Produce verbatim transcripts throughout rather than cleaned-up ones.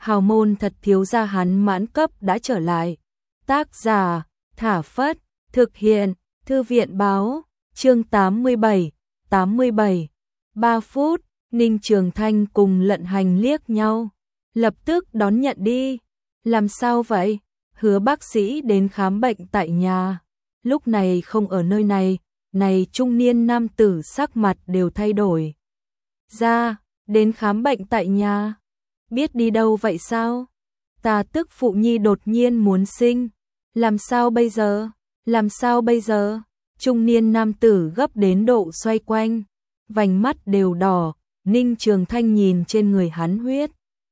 hào môn thật thiếu gia hắn mãn cấp đã trở lại. Tác giả, Thả Phất, thực hiện, Thư viện báo, chương tám mươi bảy, tám mươi bảy, ba phút, Ninh Trường Thanh cùng Lận Hành liếc nhau, lập tức đón nhận đi. Làm sao vậy? Hứa bác sĩ đến khám bệnh tại nhà, lúc này không ở nơi này, này trung niên nam tử sắc mặt đều thay đổi. Ra, đến khám bệnh tại nhà, biết đi đâu vậy sao? Ta tức phụ nhi đột nhiên muốn sinh, làm sao bây giờ? Làm sao bây giờ? Trung niên nam tử gấp đến độ xoay quanh, vành mắt đều đỏ. Ninh Trường Thanh nhìn trên người hắn huyết.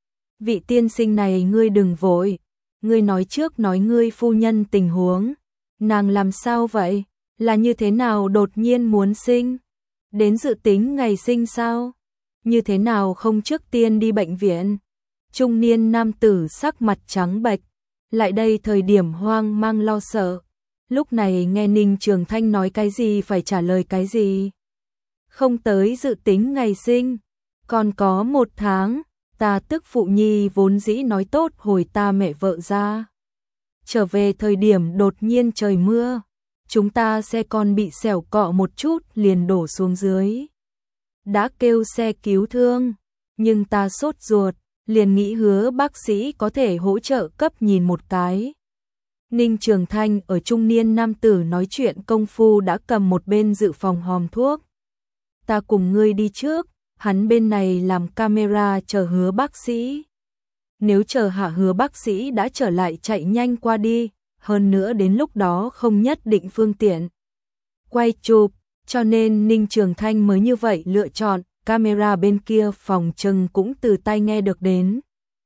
Vị tiên sinh này ngươi đừng vội, ngươi nói trước nói ngươi phu nhân tình huống, nàng làm sao vậy? Là như thế nào đột nhiên muốn sinh? Đến dự tính ngày sinh sao? Như thế nào không trước tiên đi bệnh viện? Trung niên nam tử sắc mặt trắng bệch, lại đây thời điểm hoang mang lo sợ. Lúc này nghe Ninh Trường Thanh nói cái gì phải trả lời cái gì. Không tới dự tính ngày sinh, còn có một tháng, ta tức phụ nhi vốn dĩ nói tốt hồi ta mẹ vợ ra. Trở về thời điểm đột nhiên trời mưa, chúng ta xe con bị xẻo cọ một chút liền đổ xuống dưới. Đã kêu xe cứu thương, nhưng ta sốt ruột, liền nghĩ hứa bác sĩ có thể hỗ trợ cấp nhìn một cái. Ninh Trường Thanh ở trung niên nam tử nói chuyện công phu đã cầm một bên dự phòng hòm thuốc. Ta cùng ngươi đi trước, hắn bên này làm camera chờ hứa bác sĩ. Nếu chờ hạ hứa bác sĩ đã trở lại chạy nhanh qua đi, hơn nữa đến lúc đó không nhất định phương tiện quay chụp, cho nên Ninh Trường Thanh mới như vậy lựa chọn, camera bên kia phòng trừng cũng từ tai nghe được đến.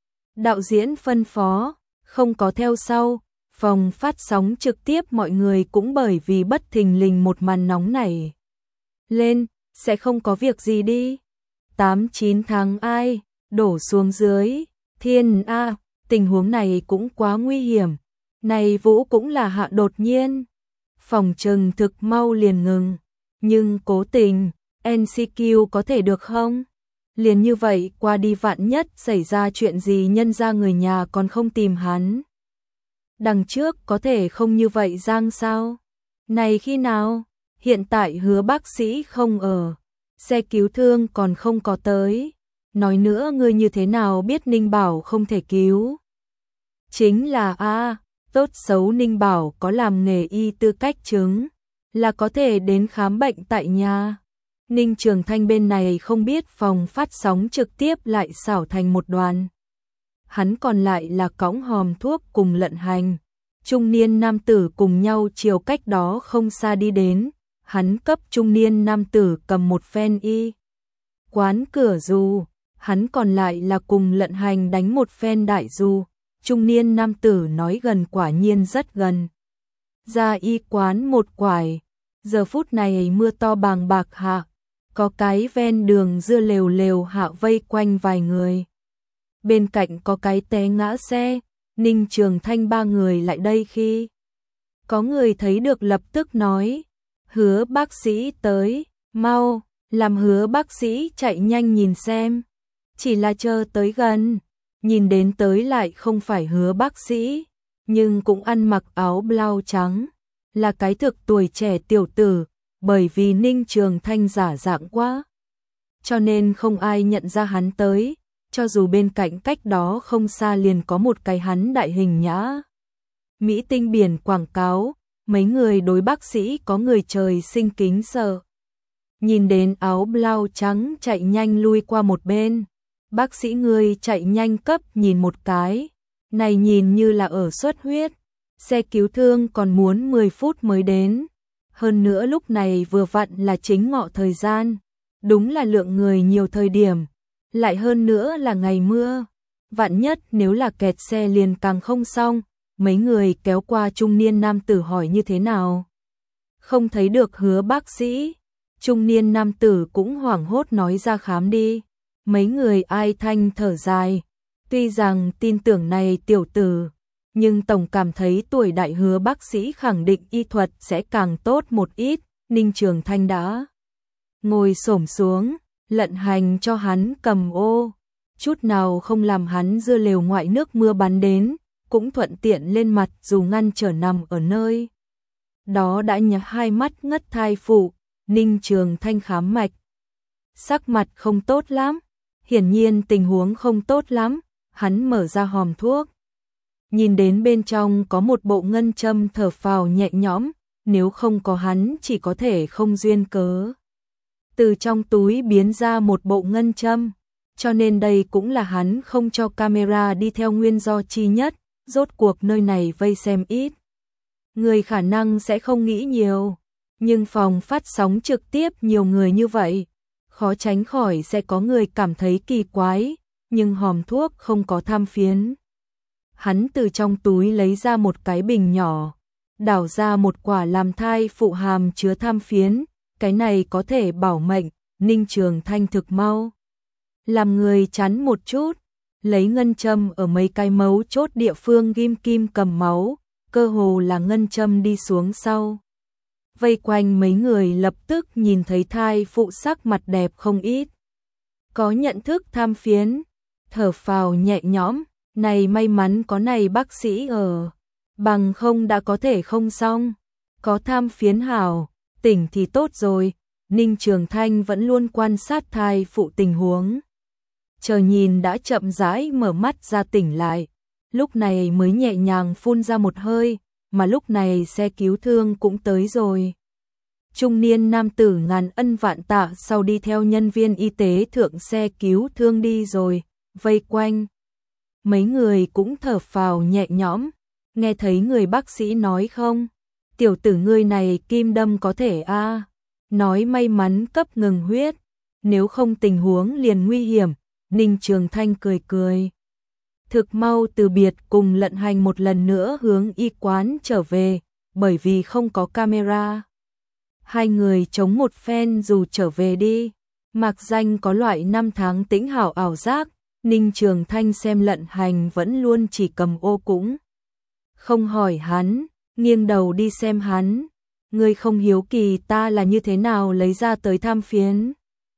Đạo diễn phân phó, không có theo sau, phòng phát sóng trực tiếp mọi người cũng bởi vì bất thình lình một màn nóng này lên, sẽ không có việc gì đi. Tám chín tháng ai, đổ xuống dưới, thiên a, tình huống này cũng quá nguy hiểm, này vũ cũng là hạ đột nhiên. Phòng trừng thực mau liền ngừng, nhưng cố tình, en xê quy có thể được không? Liền như vậy qua đi vạn nhất xảy ra chuyện gì nhân ra người nhà còn không tìm hắn. Đằng trước có thể không như vậy giang sao? Này khi nào? Hiện tại hứa bác sĩ không ở, xe cứu thương còn không có tới. Nói nữa ngươi như thế nào biết Ninh Bảo không thể cứu? Chính là a, tốt xấu Ninh Bảo có làm nghề y tư cách chứng, là có thể đến khám bệnh tại nhà. Ninh Trường Thanh bên này không biết phòng phát sóng trực tiếp lại xảo thành một đoàn. Hắn còn lại là cõng hòm thuốc cùng Lận Hành. Trung niên nam tử cùng nhau chiều cách đó không xa đi đến. Hắn cấp trung niên nam tử cầm một phen y quán cửa dù, hắn còn lại là cùng Lận Hành đánh một phen đại dù. Trung niên nam tử nói gần quả nhiên rất gần. Ra y quán một quải, giờ phút này mưa to bàng bạc hạ, có cái ven đường dưa lều lều hạ vây quanh vài người. Bên cạnh có cái té ngã xe, Ninh Trường Thanh ba người lại đây khi có người thấy được lập tức nói, hứa bác sĩ tới, mau, làm hứa bác sĩ chạy nhanh nhìn xem. Chỉ là chờ tới gần, nhìn đến tới lại không phải hứa bác sĩ, nhưng cũng ăn mặc áo blau trắng, là cái thực tuổi trẻ tiểu tử, bởi vì Ninh Trường Thanh giả dạng quá, cho nên không ai nhận ra hắn tới, cho dù bên cạnh cách đó không xa liền có một cái hắn đại hình nhã. Mỹ tinh biển quảng cáo, mấy người đối bác sĩ có người trời sinh kính sợ. Nhìn đến áo blau trắng chạy nhanh lui qua một bên, bác sĩ người chạy nhanh cấp nhìn một cái, này nhìn như là ở xuất huyết, xe cứu thương còn muốn mười phút mới đến. Hơn nữa lúc này vừa vặn là chính ngọ thời gian, đúng là lượng người nhiều thời điểm, lại hơn nữa là ngày mưa. Vạn nhất nếu là kẹt xe liền càng không xong, mấy người kéo qua trung niên nam tử hỏi như thế nào. Không thấy được hứa bác sĩ, trung niên nam tử cũng hoảng hốt nói ra khám đi. Mấy người ai thanh thở dài, tuy rằng tin tưởng này tiểu tử, nhưng tổng cảm thấy tuổi đại hứa bác sĩ khẳng định y thuật sẽ càng tốt một ít. Ninh Trường Thanh đã ngồi xổm xuống, Lận Hành cho hắn cầm ô. chút nào không làm hắn dưa lều ngoại nước mưa bắn đến, cũng thuận tiện lên mặt dù ngăn trở nằm ở nơi. Đó đã nhắm hai mắt ngất thai phụ, Ninh Trường Thanh khám mạch. Sắc mặt không tốt lắm, hiển nhiên tình huống không tốt lắm, hắn mở ra hòm thuốc. Nhìn đến bên trong có một bộ ngân châm, thở phào nhẹ nhõm, nếu không có hắn chỉ có thể không duyên cớ. Từ trong túi biến ra một bộ ngân châm, cho nên đây cũng là hắn không cho camera đi theo nguyên do chi nhất, rốt cuộc nơi này vây xem ít. Người khả năng sẽ không nghĩ nhiều, nhưng phòng phát sóng trực tiếp nhiều người như vậy, khó tránh khỏi sẽ có người cảm thấy kỳ quái, nhưng hòm thuốc không có tham phiến. Hắn từ trong túi lấy ra một cái bình nhỏ, đảo ra một quả làm thai phụ hàm chứa tham phiến, cái này có thể bảo mệnh. Ninh Trường Thanh thực mau làm người chắn một chút, lấy ngân châm ở mấy cái mấu chốt địa phương ghim kim cầm máu, cơ hồ là ngân châm đi xuống sau. Vây quanh mấy người lập tức nhìn thấy thai phụ sắc mặt đẹp không ít. Có nhận thức tham phiến, thở phào nhẹ nhõm, này may mắn có này bác sĩ ở, bằng không đã có thể không xong. Có tham phiến hảo, tỉnh thì tốt rồi. Ninh Trường Thanh vẫn luôn quan sát thai phụ tình huống. Chờ nhìn đã chậm rãi mở mắt ra tỉnh lại, lúc này mới nhẹ nhàng phun ra một hơi, mà lúc này xe cứu thương cũng tới rồi. Trung niên nam tử ngàn ân vạn tạ sau đi theo nhân viên y tế thượng xe cứu thương đi rồi, vây quanh. Mấy người cũng thở phào nhẹ nhõm, nghe thấy người bác sĩ nói không? Tiểu tử ngươi này kim đâm có thể a à. Nói may mắn cấp ngừng huyết, nếu không tình huống liền nguy hiểm. Ninh Trường Thanh cười cười. Thực mau từ biệt cùng Lận Hành một lần nữa hướng y quán trở về, bởi vì không có camera. Hai người chống một phen dù trở về đi, Mạc Danh có loại năm tháng tĩnh hảo ảo giác. Ninh Trường Thanh xem Lận Hành vẫn luôn chỉ cầm ô cũng không hỏi hắn, nghiêng đầu đi xem hắn. Ngươi không hiếu kỳ ta là như thế nào lấy ra tới tham phiến?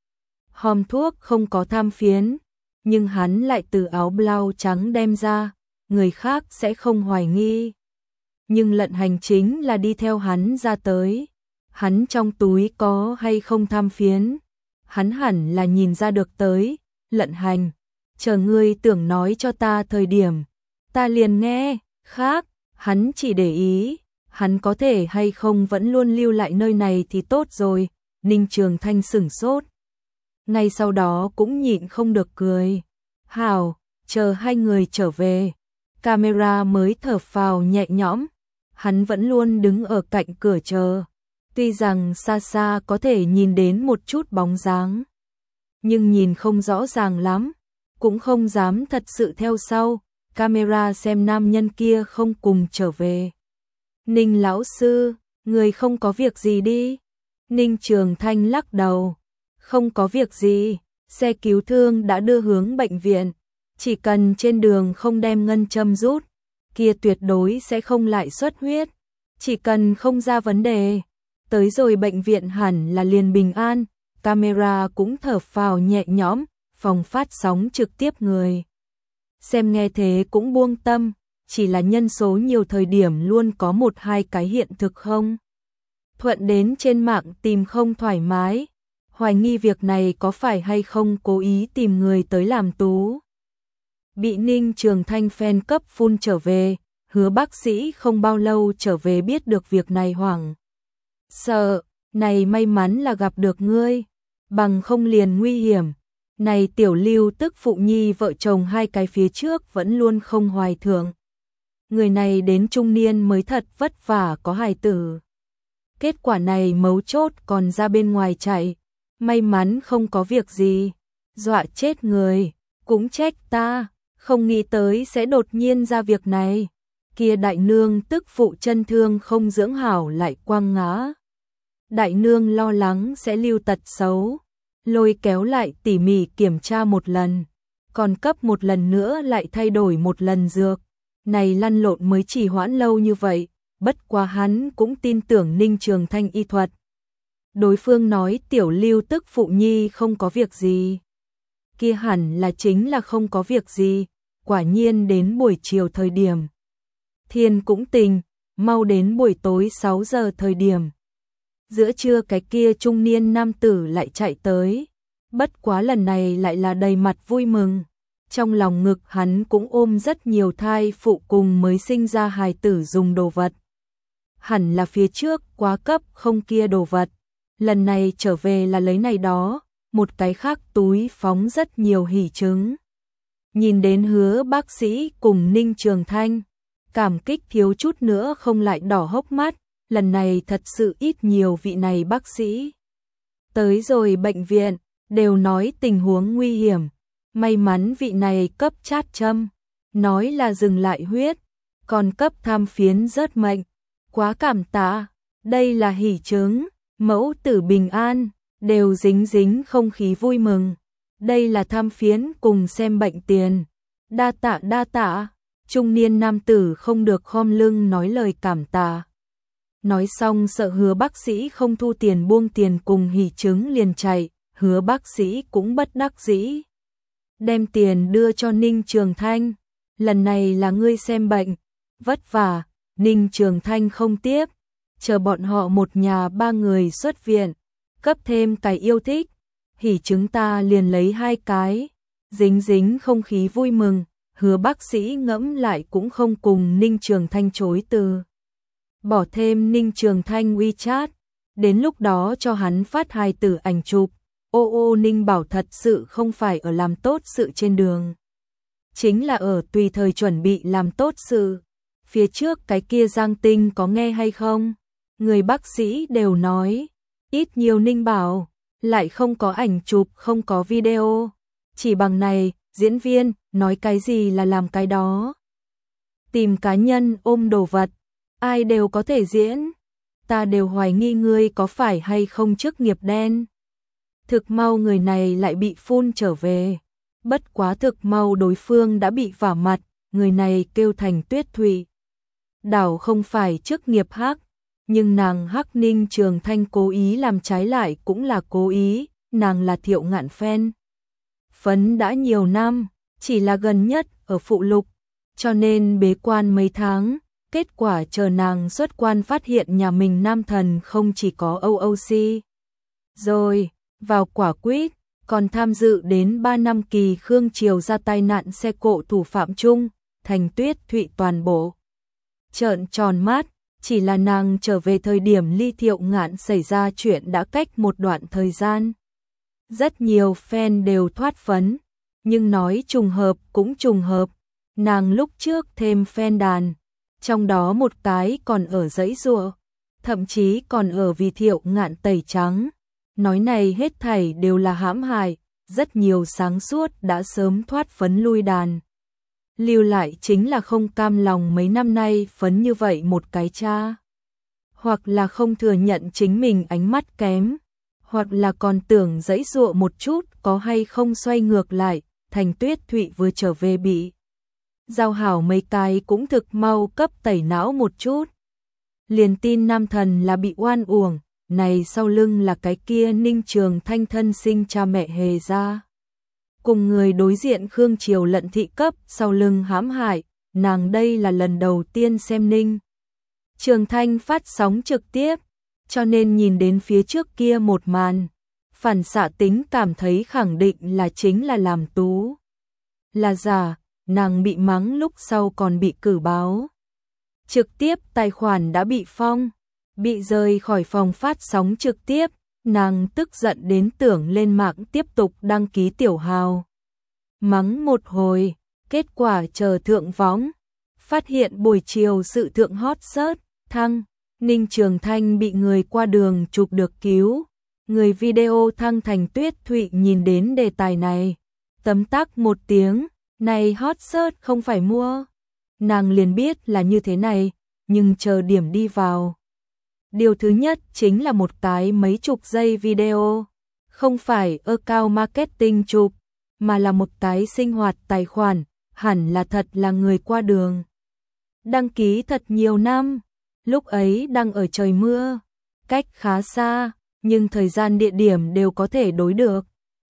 Hòm thuốc không có tham phiến, nhưng hắn lại từ áo blau trắng đem ra, người khác sẽ không hoài nghi. Nhưng Lận Hành chính là đi theo hắn ra tới. Hắn trong túi có hay không tham phiến? Hắn hẳn là nhìn ra được tới. Lận Hành, chờ ngươi tưởng nói cho ta thời điểm, ta liền nghe. Khác, hắn chỉ để ý, hắn có thể hay không vẫn luôn lưu lại nơi này thì tốt rồi. Ninh Trường Thanh sửng sốt, ngay sau đó cũng nhịn không được cười. Hảo, chờ hai người trở về, camera mới thở phào nhẹ nhõm. Hắn vẫn luôn đứng ở cạnh cửa chờ, tuy rằng xa xa có thể nhìn đến một chút bóng dáng, nhưng nhìn không rõ ràng lắm, cũng không dám thật sự theo sau. Camera xem nam nhân kia không cùng trở về. Ninh lão sư, người không có việc gì đi? Ninh Trường Thanh lắc đầu, không có việc gì, xe cứu thương đã đưa hướng bệnh viện, chỉ cần trên đường không đem ngân châm rút, kia tuyệt đối sẽ không lại xuất huyết, chỉ cần không ra vấn đề, tới rồi bệnh viện hẳn là liền bình an. Camera cũng thở phào nhẹ nhõm, phòng phát sóng trực tiếp người xem nghe thế cũng buông tâm, chỉ là nhân số nhiều thời điểm luôn có một hai cái hiện thực không thuận đến trên mạng tìm không thoải mái, hoài nghi việc này có phải hay không cố ý tìm người tới làm tú. Bị Ninh Trường Thanh fan cấp phun trở về, Hứa bác sĩ không bao lâu trở về biết được việc này hoảng sợ, này may mắn là gặp được ngươi, bằng không liền nguy hiểm. Này tiểu Lưu tức phụ nhi vợ chồng hai cái phía trước vẫn luôn không hoài thượng. Người này đến trung niên mới thật vất vả có hài tử. Kết quả này mấu chốt còn ra bên ngoài chạy, may mắn không có việc gì, dọa chết người, cũng trách ta, không nghĩ tới sẽ đột nhiên ra việc này. Kia đại nương tức phụ chân thương không dưỡng hảo lại quăng ngã. Đại nương lo lắng sẽ lưu tật xấu, lôi kéo lại tỉ mỉ kiểm tra một lần, còn cấp một lần nữa lại thay đổi một lần dược. Này lăn lộn mới chỉ hoãn lâu như vậy, bất quá hắn cũng tin tưởng Ninh Trường Thanh y thuật. Đối phương nói tiểu Lưu tức phụ nhi không có việc gì. kia hẳn là chính là không có việc gì, quả nhiên đến buổi chiều thời điểm. Thiên cũng tình, mau đến buổi tối sáu giờ thời điểm. Giữa trưa cái kia trung niên nam tử lại chạy tới, bất quá lần này lại là đầy mặt vui mừng. Trong lòng ngực hắn cũng ôm rất nhiều thai phụ cùng mới sinh ra hài tử dùng đồ vật. Hẳn là phía trước quá cấp không kia đồ vật, lần này trở về là lấy này đó, một cái khác túi phóng rất nhiều hỉ trứng. Nhìn đến Hứa bác sĩ cùng Ninh Trường Thanh, cảm kích thiếu chút nữa không lại đỏ hốc mắt, lần này thật sự ít nhiều vị này bác sĩ. Tới rồi bệnh viện, đều nói tình huống nguy hiểm, may mắn vị này cấp chát châm, nói là dừng lại huyết, còn cấp tham phiến rớt mệnh, quá cảm tạ, đây là hỉ chứng, mẫu tử bình an, đều dính dính không khí vui mừng, đây là tham phiến cùng xem bệnh tiền, đa tạ đa tạ, trung niên nam tử không được khom lưng nói lời cảm tạ. Nói xong sợ Hứa bác sĩ không thu tiền buông tiền cùng hỉ chứng liền chạy, Hứa bác sĩ cũng bất đắc dĩ. Đem tiền đưa cho Ninh Trường Thanh, lần này là ngươi xem bệnh, vất vả, Ninh Trường Thanh không tiếp, chờ bọn họ một nhà ba người xuất viện, cấp thêm cái yêu thích, hỉ chứng ta liền lấy hai cái, dính dính không khí vui mừng, Hứa bác sĩ ngẫm lại cũng không cùng Ninh Trường Thanh chối từ. Bỏ thêm Ninh Trường Thanh WeChat, đến lúc đó cho hắn phát hài tử ảnh chụp. Ô ô Ninh bảo thật sự không phải ở làm tốt sự trên đường, chính là ở tùy thời chuẩn bị làm tốt sự. Phía trước cái kia Giang Tinh có nghe hay không? Người bác sĩ đều nói, ít nhiều Ninh bảo, lại không có ảnh chụp, không có video. Chỉ bằng này, diễn viên, nói cái gì là làm cái đó. Tìm cá nhân ôm đồ vật, ai đều có thể diễn. Ta đều hoài nghi ngươi có phải hay không chức nghiệp đen. Thực mau người này lại bị phun trở về. Bất quá thực mau đối phương đã bị vả mặt, người này kêu thành Tuyết Thụy. Đảo không phải chức nghiệp hắc, nhưng nàng hắc Ninh Trường Thanh cố ý làm trái lại cũng là cố ý, nàng là Thiệu Ngạn fan. Phấn đã nhiều năm, chỉ là gần nhất ở phụ lục, cho nên bế quan mấy tháng, kết quả chờ nàng xuất quan phát hiện nhà mình nam thần không chỉ có o o xê. Rồi, vào quả quýt, còn tham dự đến ba năm kỳ Khương Triều ra tai nạn xe cộ thủ phạm chung, thành Tuyết Thụy toàn bộ. Trợn tròn mắt, chỉ là nàng trở về thời điểm ly Thiệu Ngạn xảy ra chuyện đã cách một đoạn thời gian. Rất nhiều fan đều thoát phấn, nhưng nói trùng hợp cũng trùng hợp, nàng lúc trước thêm fan đàn, trong đó một cái còn ở dãy giụa, thậm chí còn ở vì Thiệu Ngạn tẩy trắng. Nói này hết thảy đều là hãm hại, rất nhiều sáng suốt đã sớm thoát phấn lui đàn. Lưu lại chính là không cam lòng mấy năm nay phấn như vậy một cái cha. Hoặc là không thừa nhận chính mình ánh mắt kém, hoặc là còn tưởng dãy dụa một chút có hay không xoay ngược lại, thành Tuyết Thụy vừa trở về bị. Giao hảo mấy cái cũng thực mau cấp tẩy não một chút. Liền tin nam thần là bị oan uổng. Này sau lưng là cái kia Ninh Trường Thanh thân sinh cha mẹ hề ra. Cùng người đối diện Khương Triều lận thị cấp sau lưng hãm hại, nàng đây là lần đầu tiên xem Ninh Trường Thanh phát sóng trực tiếp, cho nên nhìn đến phía trước kia một màn, phản xạ tính cảm thấy khẳng định là chính là làm tú. Là giả, nàng bị mắng lúc sau còn bị cử báo. Trực tiếp tài khoản đã bị phong. Bị rời khỏi phòng phát sóng trực tiếp, nàng tức giận đến tưởng lên mạng tiếp tục đăng ký tiểu hào. Mắng một hồi, kết quả chờ thượng võng, phát hiện buổi chiều sự thượng hot search, thăng, Ninh Trường Thanh bị người qua đường chụp được cứu. Người video thăng thành Tuyết Thụy nhìn đến đề tài này, tấm tắc một tiếng, này hot search không phải mua. Nàng liền biết là như thế này, nhưng chờ điểm đi vào. Điều thứ nhất chính là một cái mấy chục giây video, không phải account marketing chụp, mà là một cái sinh hoạt tài khoản, hẳn là thật là người qua đường. Đăng ký thật nhiều năm, lúc ấy đang ở trời mưa, cách khá xa, nhưng thời gian địa điểm đều có thể đối được.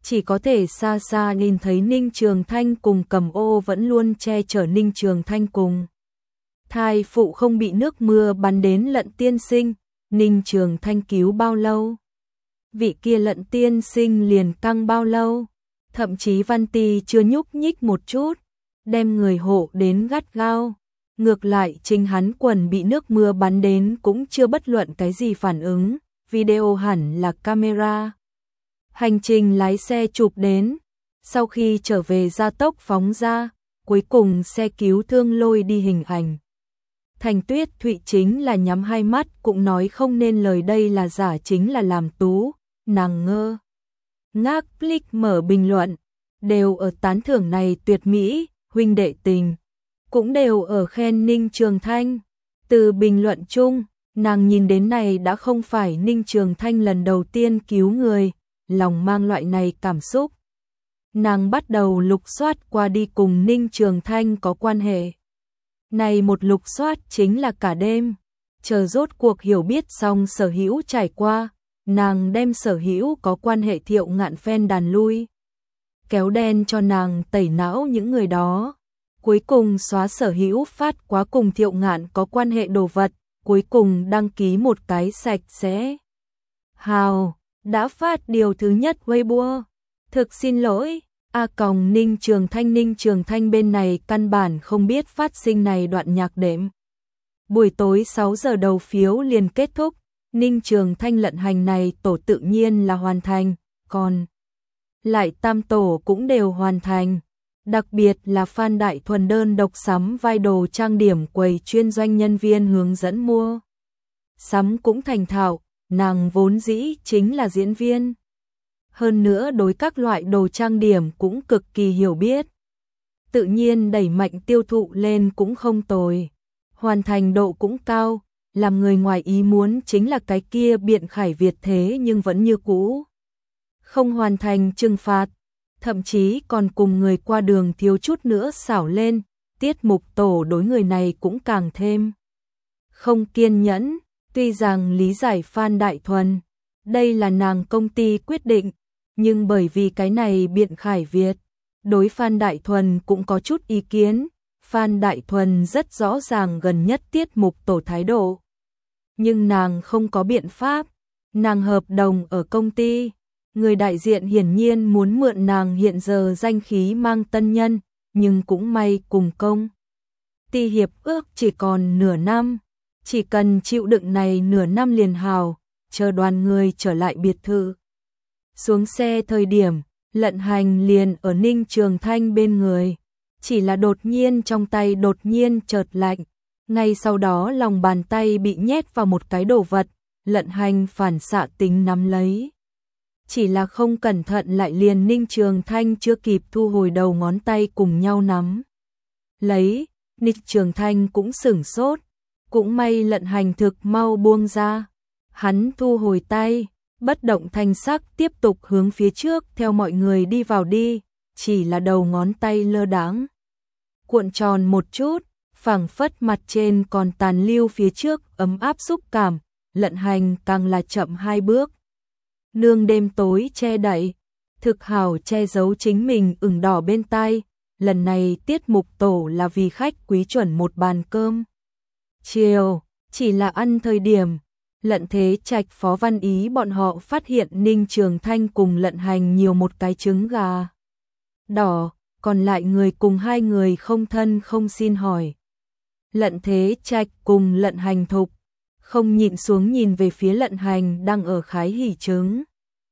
chỉ có thể xa xa nhìn thấy Ninh Trường Thanh cùng Cầm Ô vẫn luôn che chở Ninh Trường Thanh cùng. Thai phụ không bị nước mưa bắn đến Lận tiên sinh, Ninh Trường Thanh cứu bao lâu? Vị kia Lận tiên sinh liền căng bao lâu? Thậm chí Văn Tì chưa nhúc nhích một chút, đem người hộ đến gắt gao. Ngược lại chính hắn quần bị nước mưa bắn đến cũng chưa bất luận cái gì phản ứng, video hẳn là camera. Hành trình lái xe chụp đến, sau khi trở về gia tốc phóng ra, cuối cùng xe cứu thương lôi đi hình ảnh. Thành Tuyết Thụy chính là nhắm hai mắt cũng nói không nên lời, đây là giả chính là làm tú, nàng ngơ. Ngác click mở bình luận, đều ở tán thưởng này tuyệt mỹ, huynh đệ tình. Cũng đều ở khen Ninh Trường Thanh. Từ bình luận chung, nàng nhìn đến này đã không phải Ninh Trường Thanh lần đầu tiên cứu người, lòng mang loại này cảm xúc. Nàng bắt đầu lục soát qua đi cùng Ninh Trường Thanh có quan hệ. Này một lục soát chính là cả đêm, chờ rốt cuộc hiểu biết xong sở hữu trải qua, nàng đem sở hữu có quan hệ Thiệu Ngạn phen đàn lui. Kéo đen cho nàng tẩy não những người đó. Cuối cùng xóa sở hữu phát quá cùng Thiệu Ngạn có quan hệ đồ vật, cuối cùng đăng ký một cái sạch sẽ. Hào, đã phát điều thứ nhất Weibo. Thực xin lỗi, A còng Ninh Trường Thanh Ninh Trường Thanh bên này căn bản không biết phát sinh này đoạn nhạc đệm. Buổi tối sáu giờ đầu phiếu liền kết thúc, Ninh Trường Thanh lận hành này tổ tự nhiên là hoàn thành, còn lại tam tổ cũng đều hoàn thành. Đặc biệt là Phan Đại Thuần đơn độc sắm vai đồ trang điểm quầy chuyên doanh nhân viên hướng dẫn mua. Sắm cũng thành thạo, nàng vốn dĩ chính là diễn viên. Hơn nữa đối các loại đồ trang điểm cũng cực kỳ hiểu biết. Tự nhiên đẩy mạnh tiêu thụ lên cũng không tồi. Hoàn thành độ cũng cao, làm người ngoài ý muốn chính là cái kia Biện Khải Việt thế nhưng vẫn như cũ. Không hoàn thành trừng phạt. Thậm chí còn cùng người qua đường thiếu chút nữa xảo lên, tiết mục tổ đối người này cũng càng thêm không kiên nhẫn, tuy rằng lý giải Phan Đại Thuần, đây là nàng công ty quyết định, nhưng bởi vì cái này Biện Khải Việt, đối Phan Đại Thuần cũng có chút ý kiến, Phan Đại Thuần rất rõ ràng gần nhất tiết mục tổ thái độ. Nhưng nàng không có biện pháp, nàng hợp đồng ở công ty. Người đại diện hiển nhiên muốn mượn nàng hiện giờ danh khí mang tân nhân, nhưng cũng may cùng công. Ty hiệp ước chỉ còn nửa năm, chỉ cần chịu đựng này nửa năm liền hào, chờ đoàn người trở lại biệt thự. Xuống xe thời điểm, Lận Hành liền ở Ninh Trường Thanh bên người, chỉ là đột nhiên trong tay đột nhiên chợt lạnh, ngay sau đó lòng bàn tay bị nhét vào một cái đồ vật, Lận Hành phản xạ tính nắm lấy. Chỉ là không cẩn thận lại liền Ninh Trường Thanh chưa kịp thu hồi đầu ngón tay cùng nhau nắm. Lấy, Ninh Trường Thanh cũng sửng sốt, cũng may Lận Hành thực mau buông ra. Hắn thu hồi tay, bất động thanh sắc tiếp tục hướng phía trước theo mọi người đi vào đi, chỉ là đầu ngón tay lơ đãng cuộn tròn một chút, phảng phất mặt trên còn tàn lưu phía trước ấm áp xúc cảm, Lận Hành càng là chậm hai bước. Nương đêm tối che đậy, thực hào che giấu chính mình ửng đỏ bên tai, lần này tiết mục tổ là vì khách quý chuẩn một bàn cơm. Chiều, chỉ là ăn thời điểm, Lận Thế Trạch Phó Văn Ý bọn họ phát hiện Ninh Trường Thanh cùng Lận Hành nhiều một cái trứng gà đỏ, còn lại người cùng hai người không thân không xin hỏi. Lận Thế Trạch cùng Lận Hành thục, không nhịn xuống nhìn về phía Lận Hành đang ở khái hỉ trứng.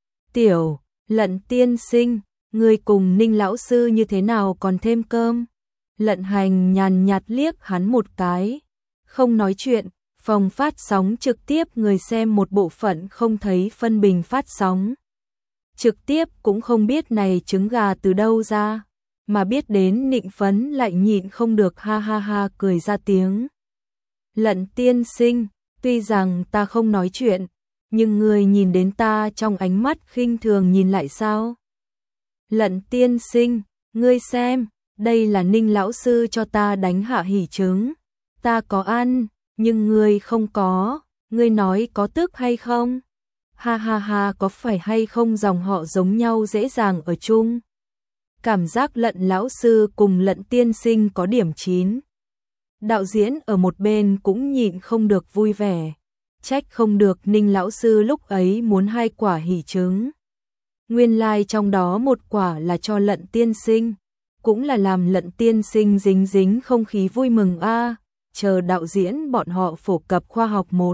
Tiểu, Lận tiên sinh, người cùng Ninh lão sư như thế nào còn thêm cơm? Lận Hành nhàn nhạt liếc hắn một cái, không nói chuyện, phòng phát sóng trực tiếp người xem một bộ phận không thấy phân bình phát sóng. Trực tiếp cũng không biết này trứng gà từ đâu ra, mà biết đến Nịnh Phấn lại nhịn không được ha ha ha cười ra tiếng. Lận tiên sinh, tuy rằng ta không nói chuyện, nhưng người nhìn đến ta trong ánh mắt khinh thường nhìn lại sao? Lận tiên sinh, ngươi xem, đây là Ninh lão sư cho ta đánh hạ hỉ trứng. Ta có ăn, nhưng ngươi không có, ngươi nói có tức hay không? Ha ha ha, có phải hay không dòng họ giống nhau dễ dàng ở chung. Cảm giác Lận lão sư cùng Lận tiên sinh có điểm chín. Đạo diễn ở một bên cũng nhịn không được vui vẻ. Trách không được Ninh lão sư lúc ấy muốn hai quả hỷ trứng. Nguyên lai like trong đó một quả là cho Lận tiên sinh, cũng là làm Lận tiên sinh dính dính không khí vui mừng a. À, chờ đạo diễn bọn họ phổ cập khoa học một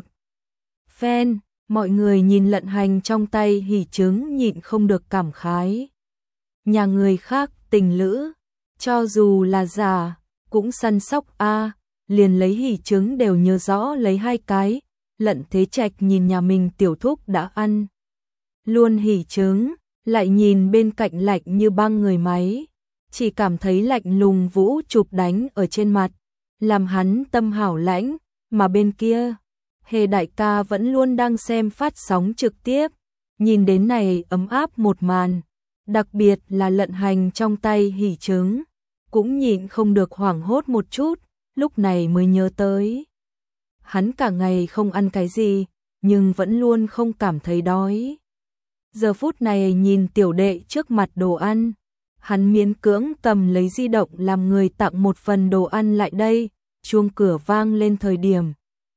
phen, mọi người nhìn Lận Hành trong tay hỷ trứng nhịn không được cảm khái. Nhà người khác tình lữ, cho dù là già, cũng săn sóc a, à, liền lấy hỷ trứng đều nhớ rõ lấy hai cái. Lận Thế Trạch nhìn nhà mình tiểu thúc đã ăn luôn hỷ trứng, lại nhìn bên cạnh lạnh như băng người máy, chỉ cảm thấy lạnh lùng vũ chụp đánh ở trên mặt, làm hắn tâm hảo lãnh, mà bên kia, Hề đại ca vẫn luôn đang xem phát sóng trực tiếp, nhìn đến này ấm áp một màn, đặc biệt là Lận Hành trong tay hỷ trứng, cũng nhịn không được hoảng hốt một chút, lúc này mới nhớ tới. Hắn cả ngày không ăn cái gì, nhưng vẫn luôn không cảm thấy đói. Giờ phút này nhìn tiểu đệ trước mặt đồ ăn, hắn miễn cưỡng cầm lấy di động làm người tặng một phần đồ ăn lại đây, chuông cửa vang lên thời điểm.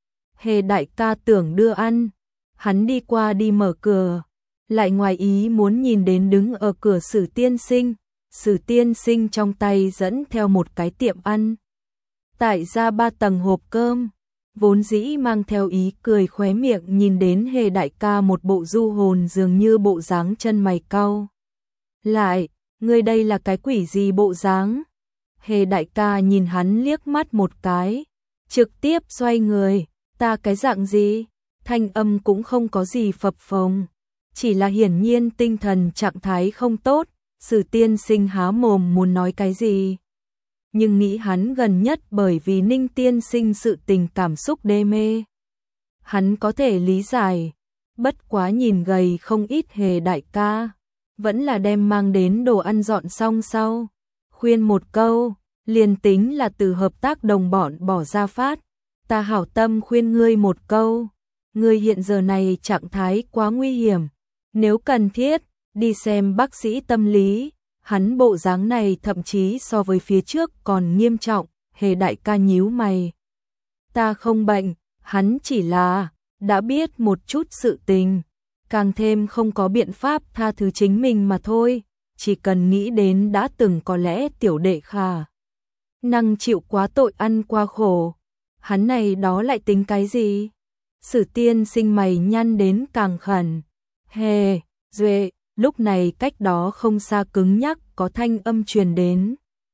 Hề đại ca tưởng đưa ăn, hắn đi qua đi mở cửa, lại ngoài ý muốn nhìn đến đứng ở cửa Sử tiên sinh, Sử tiên sinh trong tay dẫn theo một cái tiệm ăn. Tại ra ba tầng hộp cơm, vốn dĩ mang theo ý cười khóe miệng nhìn đến Hề đại ca một bộ du hồn dường như bộ dáng chân mày cau. Lại, ngươi đây là cái quỷ gì bộ dáng? Hề đại ca nhìn hắn liếc mắt một cái, trực tiếp xoay người, ta cái dạng gì? Thanh âm cũng không có gì phập phồng, chỉ là hiển nhiên tinh thần trạng thái không tốt. Sử tiên sinh há mồm muốn nói cái gì, nhưng nghĩ hắn gần nhất bởi vì Ninh tiên sinh sự tình cảm xúc đê mê. Hắn có thể lý giải, bất quá nhìn gầy không ít Hề đại ca, vẫn là đem mang đến đồ ăn dọn xong sau. Khuyên một câu, liền tính là từ hợp tác đồng bọn bỏ ra phát, ta hảo tâm khuyên ngươi một câu, ngươi hiện giờ này trạng thái quá nguy hiểm, nếu cần thiết, đi xem bác sĩ tâm lý. Hắn bộ dáng này thậm chí so với phía trước còn nghiêm trọng. Hề đại ca nhíu mày. Ta không bệnh, hắn chỉ là đã biết một chút sự tình, càng thêm không có biện pháp tha thứ chính mình mà thôi. Chỉ cần nghĩ đến đã từng có lẽ tiểu đệ khả năng chịu quá tội ăn qua khổ, hắn này đó lại tính cái gì? Sử tiên sinh mày nhăn đến càng khẩn. Hề, Duệ, lúc này cách đó không xa cứng nhắc có thanh âm truyền đến.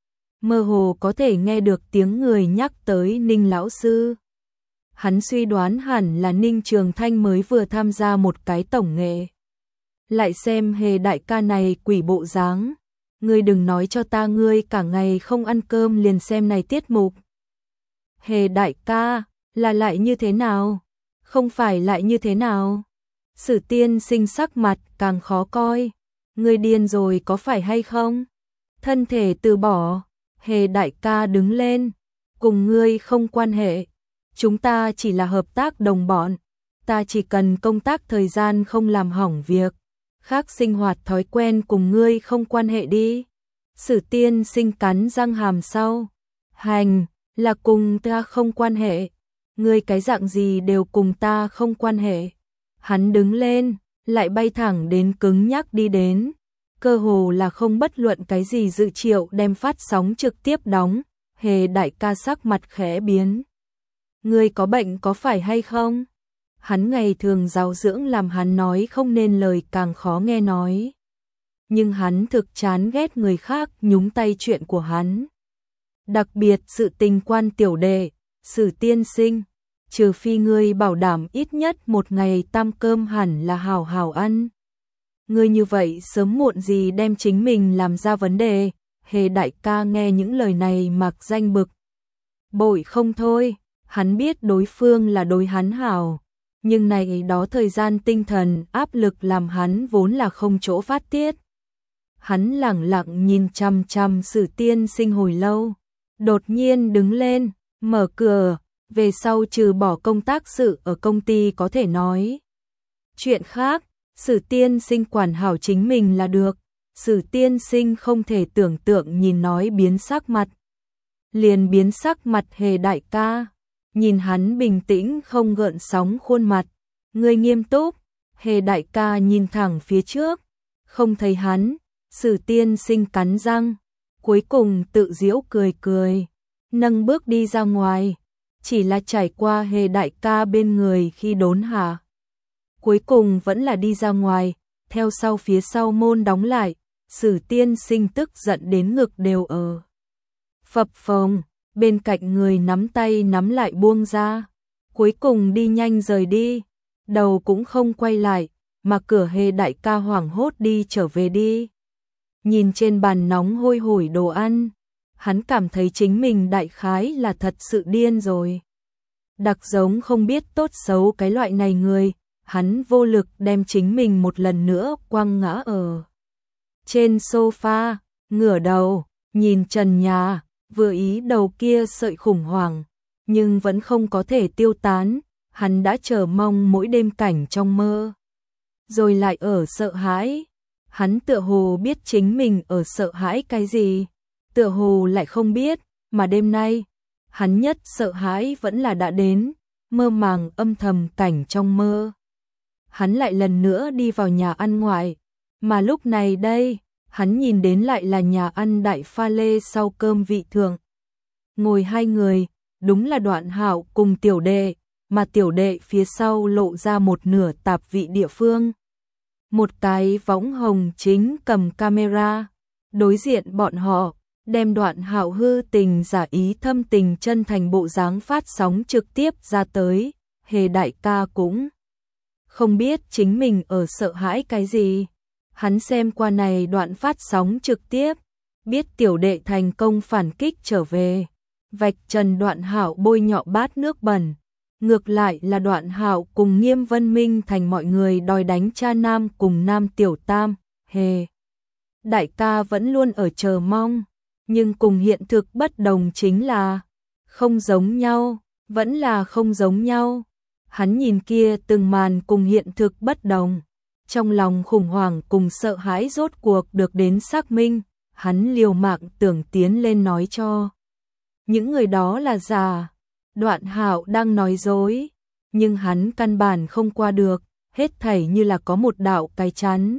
Mơ hồ có thể nghe được tiếng người nhắc tới Ninh lão sư. Hắn suy đoán hẳn là Ninh Trường Thanh mới vừa tham gia một cái tổng nghệ. Lại xem Hề đại ca này quỷ bộ dáng, ngươi đừng nói cho ta ngươi cả ngày không ăn cơm liền xem này tiết mục. Hề đại ca, là lại như thế nào? Không phải lại như thế nào? Sử tiên sinh sắc mặt càng khó coi. Ngươi điên rồi có phải hay không? Thân thể từ bỏ. Hề đại ca đứng lên. Cùng ngươi không quan hệ. Chúng ta chỉ là hợp tác đồng bọn. Ta chỉ cần công tác thời gian không làm hỏng việc. Khác sinh hoạt thói quen cùng ngươi không quan hệ đi. Sử tiên sinh cắn răng hàm sau. Hành, là cùng ta không quan hệ. Ngươi cái dạng gì đều cùng ta không quan hệ. Hắn đứng lên, lại bay thẳng đến cứng nhắc đi đến. Cơ hồ là không bất luận cái gì dự triệu đem phát sóng trực tiếp đóng. Hề đại ca sắc mặt khẽ biến. Ngươi có bệnh có phải hay không? Hắn ngày thường giáo dưỡng làm hắn nói không nên lời càng khó nghe nói. Nhưng hắn thực chán ghét người khác nhúng tay chuyện của hắn. Đặc biệt sự tình quan tiểu đệ, Sử tiên sinh. Trừ phi ngươi bảo đảm ít nhất một ngày tam cơm hẳn là hào hào ăn. Ngươi như vậy sớm muộn gì đem chính mình làm ra vấn đề. Hề đại ca nghe những lời này mặc danh bực bội không thôi. Hắn biết đối phương là đối hắn hảo, nhưng này đó thời gian tinh thần áp lực làm hắn vốn là không chỗ phát tiết. Hắn lẳng lặng nhìn chăm chăm Sử tiên sinh hồi lâu, đột nhiên đứng lên, mở cửa. Về sau trừ bỏ công tác sự ở công ty có thể nói. Chuyện khác, Sử tiên sinh quản hảo chính mình là được. Sử tiên sinh không thể tưởng tượng nhìn nói biến sắc mặt. Liền biến sắc mặt Hề đại ca. Nhìn hắn bình tĩnh không gợn sóng khuôn mặt. Người nghiêm túc. Hề đại ca nhìn thẳng phía trước. Không thấy hắn. Sử tiên sinh cắn răng. Cuối cùng tự giễu cười cười. Nâng bước đi ra ngoài. Chỉ là trải qua Hề đại ca bên người khi đốn hạ. Cuối cùng vẫn là đi ra ngoài. Theo sau phía sau môn đóng lại. Sử tiên sinh tức giận đến ngực đều ở phập phồng, bên cạnh người nắm tay nắm lại buông ra, cuối cùng đi nhanh rời đi, đầu cũng không quay lại, mà cửa Hề đại ca hoảng hốt đi trở về đi. Nhìn trên bàn nóng hôi hổi đồ ăn, hắn cảm thấy chính mình đại khái là thật sự điên rồi. Đặc giống không biết tốt xấu cái loại này người, hắn vô lực đem chính mình một lần nữa quăng ngã ở trên sofa, ngửa đầu, nhìn trần nhà, vừa ý đầu kia sợi khủng hoảng, nhưng vẫn không có thể tiêu tán, hắn đã chờ mong mỗi đêm cảnh trong mơ. Rồi lại ở sợ hãi, hắn tựa hồ biết chính mình ở sợ hãi cái gì, tựa hồ lại không biết, mà đêm nay, hắn nhất sợ hãi vẫn là đã đến, mơ màng âm thầm cảnh trong mơ. Hắn lại lần nữa đi vào nhà ăn ngoài. Mà lúc này đây, hắn nhìn đến lại là nhà ăn đại pha lê sau cơm vị thượng. Ngồi hai người, đúng là Đoạn Hạo cùng tiểu đệ, mà tiểu đệ phía sau lộ ra một nửa tạp vị địa phương. Một cái võng hồng chính cầm camera, đối diện bọn họ, đem Đoạn Hạo hư tình giả ý thâm tình chân thành bộ dáng phát sóng trực tiếp ra tới, Hề đại ca cũng không biết chính mình ở sợ hãi cái gì. Hắn xem qua này đoạn phát sóng trực tiếp, biết tiểu đệ thành công phản kích trở về, vạch trần Đoạn Hạo bôi nhọ bát nước bẩn. Ngược lại là Đoạn Hạo cùng Nghiêm Vân Minh thành mọi người đòi đánh cha nam cùng nam tiểu tam, Hề đại ca vẫn luôn ở chờ mong, nhưng cùng hiện thực bất đồng chính là không giống nhau, vẫn là không giống nhau. Hắn nhìn kia từng màn cùng hiện thực bất đồng, trong lòng khủng hoảng cùng sợ hãi rốt cuộc được đến xác minh, hắn liều mạng tưởng tiến lên nói cho những người đó là giả. Đoạn Hạo đang nói dối, nhưng hắn căn bản không qua được, hết thảy như là có một đạo cái chắn.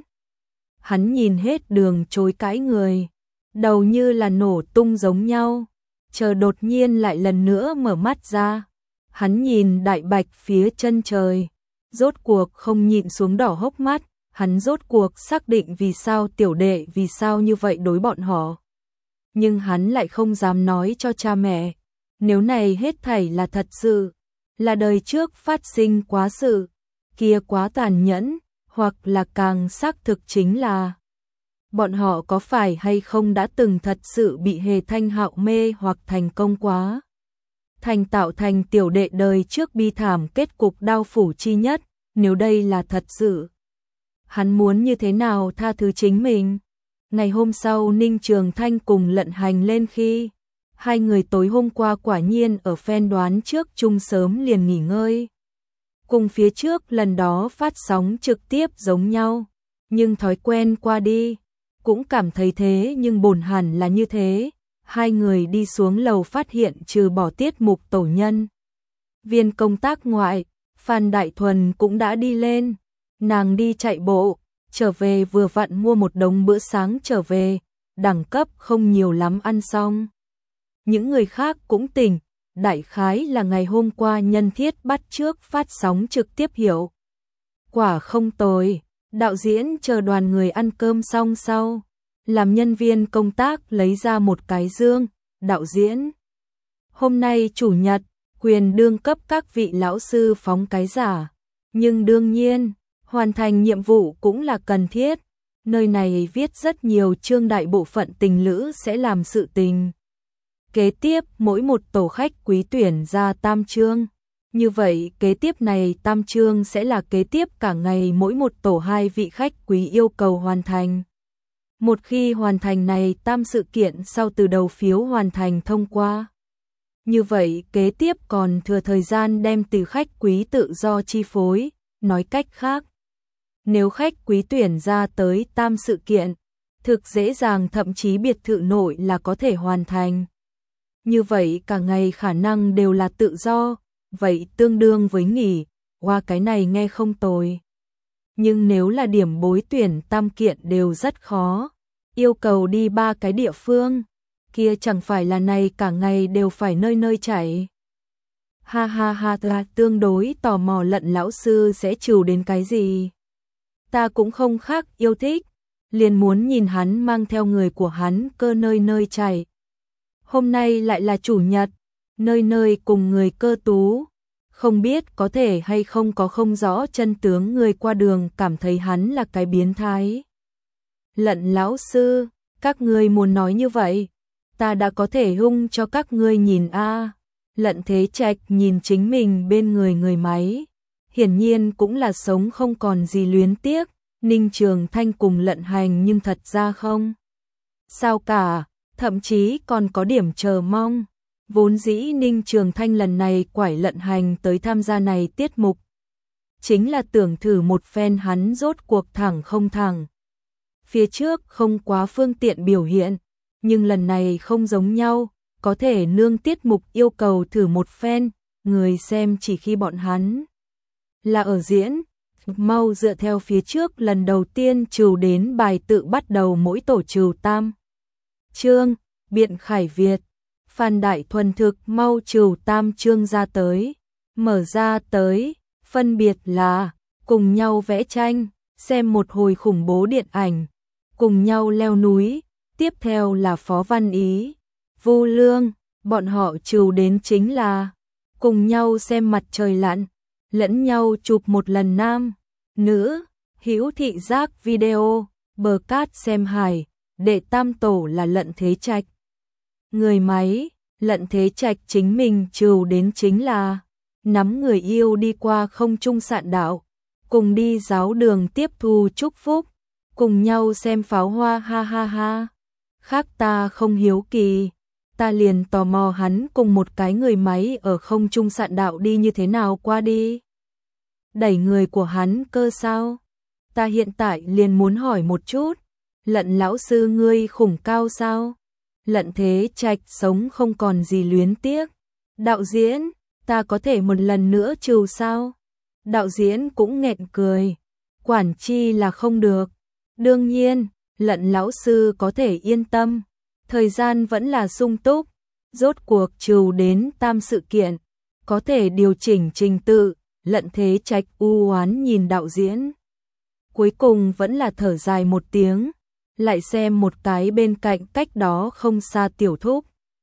Hắn nhìn hết đường chối cãi người, đầu như là nổ tung giống nhau, chờ đột nhiên lại lần nữa mở mắt ra. Hắn nhìn đại bạch phía chân trời, rốt cuộc không nhịn xuống đỏ hốc mắt, hắn rốt cuộc xác định vì sao tiểu đệ vì sao như vậy đối bọn họ. Nhưng hắn lại không dám nói cho cha mẹ, nếu này hết thảy là thật sự, là đời trước phát sinh quá sự, kia quá tàn nhẫn, hoặc là càng xác thực chính là bọn họ có phải hay không đã từng thật sự bị Hề Thanh Hạo mê hoặc thành công quá. Thành tạo thành tiểu đệ đời trước bi thảm kết cục đau phủ chi nhất, nếu đây là thật sự. Hắn muốn như thế nào tha thứ chính mình? Ngày hôm sau Ninh Trường Thanh cùng Lận Hành lên khi, hai người tối hôm qua quả nhiên ở phen đoán trước chung sớm liền nghỉ ngơi. Cùng phía trước lần đó phát sóng trực tiếp giống nhau, nhưng thói quen qua đi, cũng cảm thấy thế nhưng bổn hẳn là như thế. Hai người đi xuống lầu phát hiện trừ bỏ tiết mục tổ nhân viên công tác ngoại, Phan Đại Thuần cũng đã đi lên. Nàng đi chạy bộ, trở về vừa vặn mua một đống bữa sáng trở về, đẳng cấp không nhiều lắm ăn xong. Những người khác cũng tỉnh, đại khái là ngày hôm qua nhân thiết bắt trước phát sóng trực tiếp hiểu. Quả không tồi, đạo diễn chờ đoàn người ăn cơm xong sau. Làm nhân viên công tác lấy ra một cái dương, đạo diễn. Hôm nay chủ nhật, quyền đương cấp các vị lão sư phóng cái giả. Nhưng đương nhiên, hoàn thành nhiệm vụ cũng là cần thiết. Nơi này viết rất nhiều chương đại bộ phận tình lữ sẽ làm sự tình. Kế tiếp, mỗi một tổ khách quý tuyển ra tam chương. Như vậy, kế tiếp này tam chương sẽ là kế tiếp cả ngày mỗi một tổ hai vị khách quý yêu cầu hoàn thành. Một khi hoàn thành này tam sự kiện sau từ đầu phiếu hoàn thành thông qua. Như vậy kế tiếp còn thừa thời gian đem từ khách quý tự do chi phối, nói cách khác, Nếu khách quý tuyển ra tới tam sự kiện, thực dễ dàng, thậm chí biệt thự nội là có thể hoàn thành. Như vậy cả ngày khả năng đều là tự do, vậy tương đương với nghỉ, qua cái này nghe không tồi. Nhưng nếu là điểm bối tuyển tam kiện đều rất khó, yêu cầu đi ba cái địa phương, kia chẳng phải là này cả ngày đều phải nơi nơi chạy. Ha ha ha, ta tương đối tò mò Lận lão sư sẽ trừ đến cái gì. Ta cũng không khác yêu thích, liền muốn nhìn hắn mang theo người của hắn cơ nơi nơi chạy. Hôm nay lại là chủ nhật, nơi nơi cùng người cơ tú, không biết có thể hay không có không rõ chân tướng người qua đường cảm thấy hắn là cái biến thái. Lận lão sư, các ngươi muốn nói như vậy, ta đã có thể hung cho các ngươi nhìn a. Lận Thế Trạch nhìn chính mình bên người người máy, hiển nhiên cũng là sống không còn gì luyến tiếc. Ninh Trường Thanh cùng Lận Hành nhưng thật ra không sao cả, thậm chí còn có điểm chờ mong. Vốn dĩ Ninh Trường Thanh lần này quải Lận Hành tới tham gia này tiết mục, chính là tưởng thử một phen hắn rốt cuộc thẳng không thẳng. Phía trước không quá phương tiện biểu hiện, nhưng lần này không giống nhau, có thể nương tiết mục yêu cầu thử một phen, người xem chỉ khi bọn hắn là ở diễn. Mau dựa theo phía trước lần đầu tiên trừ đến bài tự bắt đầu mỗi tổ trừ tam chương, Biện Khải Việt, Phan Đại Thuần thực mau trừ tam chương ra tới, mở ra tới, phân biệt là cùng nhau vẽ tranh, xem một hồi khủng bố điện ảnh, cùng nhau leo núi, tiếp theo là Phó Văn Ý, Vu Lương, bọn họ trừ đến chính là cùng nhau xem mặt trời lặn, lẫn nhau chụp một lần nam, nữ, hữu thị giác video, bờ cát xem hải, đệ tam tổ là Lận Thế Trạch. Người máy, Lận Thế Trạch chính mình trừ đến chính là nắm người yêu đi qua không trung sạn đạo, cùng đi giáo đường tiếp thu chúc phúc, cùng nhau xem pháo hoa ha ha ha. Khác ta không hiếu kỳ, ta liền tò mò hắn cùng một cái người máy ở không trung sạn đạo đi như thế nào qua đi. Đẩy người của hắn cơ sao? Ta hiện tại liền muốn hỏi một chút, Lận lão sư ngươi khủng cao sao? Lận Thế Trạch sống không còn gì luyến tiếc. Đạo diễn, ta có thể một lần nữa trừ sao? Đạo diễn cũng nghẹn cười. Quản chi là không được. Đương nhiên, Lận lão sư có thể yên tâm. Thời gian vẫn là sung túc. Rốt cuộc trừ đến tam sự kiện. Có thể điều chỉnh trình tự. Lận Thế Trạch u oán nhìn đạo diễn. Cuối cùng vẫn là thở dài một tiếng. Lại xem một cái bên cạnh cách đó không xa tiểu thúc.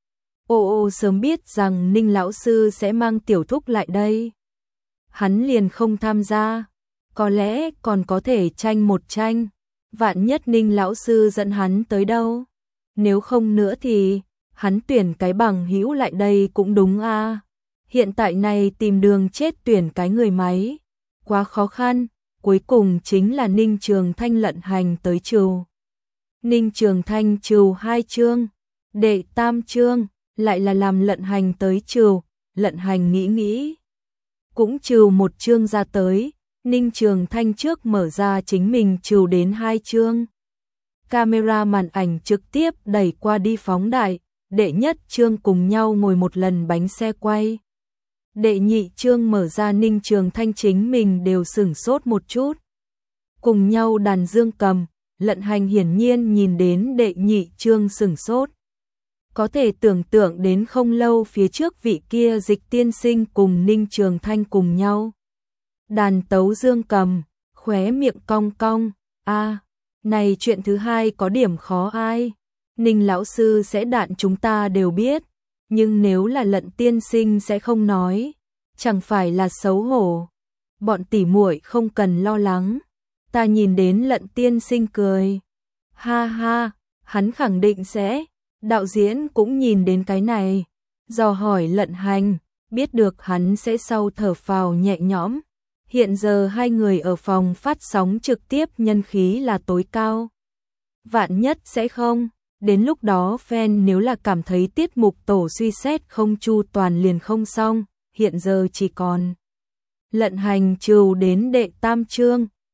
Ô ô sớm biết rằng Ninh lão sư sẽ mang tiểu thúc lại đây. Hắn liền không tham gia. Có lẽ còn có thể tranh một tranh. Vạn nhất Ninh lão sư dẫn hắn tới đâu. Nếu không nữa thì hắn tuyển cái bằng hữu lại đây cũng đúng a. À. Hiện tại này tìm đường chết tuyển cái người máy. Quá khó khăn. Cuối cùng chính là Ninh Trường Thanh Lận Hành tới trừ. Ninh Trường Thanh trừ hai chương, đệ tam chương, lại là làm Lận Hành tới trừ, Lận Hành nghĩ nghĩ. Cũng trừ một chương ra tới, Ninh Trường Thanh trước mở ra chính mình trừ đến hai chương. Camera màn ảnh trực tiếp đẩy qua đi phóng đại, đệ nhất chương cùng nhau ngồi một lần bánh xe quay. Đệ nhị chương mở ra Ninh Trường Thanh chính mình đều sửng sốt một chút. Cùng nhau đàn dương cầm. Lận Hành hiển nhiên nhìn đến đệ nhị chương sửng sốt. Có thể tưởng tượng đến không lâu phía trước vị kia Dịch tiên sinh cùng Ninh Trường Thanh cùng nhau. Đàn tấu dương cầm, khóe miệng cong cong, a à, này chuyện thứ hai có điểm khó ai. Ninh lão sư sẽ đạn chúng ta đều biết, nhưng nếu là Lận tiên sinh sẽ không nói, chẳng phải là xấu hổ. Bọn tỉ muội không cần lo lắng. Ta nhìn đến Lận tiên sinh cười. Ha ha, hắn khẳng định sẽ. Đạo diễn cũng nhìn đến cái này. Dò hỏi Lận Hành, biết được hắn sẽ sau thở phào nhẹ nhõm. Hiện giờ hai người ở phòng phát sóng trực tiếp nhân khí là tối cao. Vạn nhất sẽ không. Đến lúc đó fan nếu là cảm thấy tiết mục tổ suy xét không chu toàn liền không xong. Hiện giờ chỉ còn Lận Hành trừ đến đệ tam chương.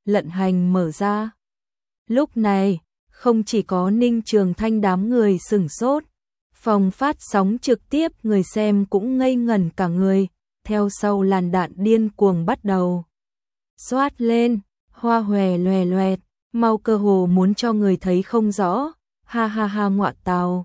Lận Hành mở ra. Lúc này, không chỉ có Ninh Trường Thanh đám người sửng sốt, phòng phát sóng trực tiếp người xem cũng ngây ngẩn cả người, theo sau làn đạn điên cuồng bắt đầu. Xoát lên, hoa hòe loè loẹt, mau cơ hồ muốn cho người thấy không rõ, ha ha ha ngọa tào.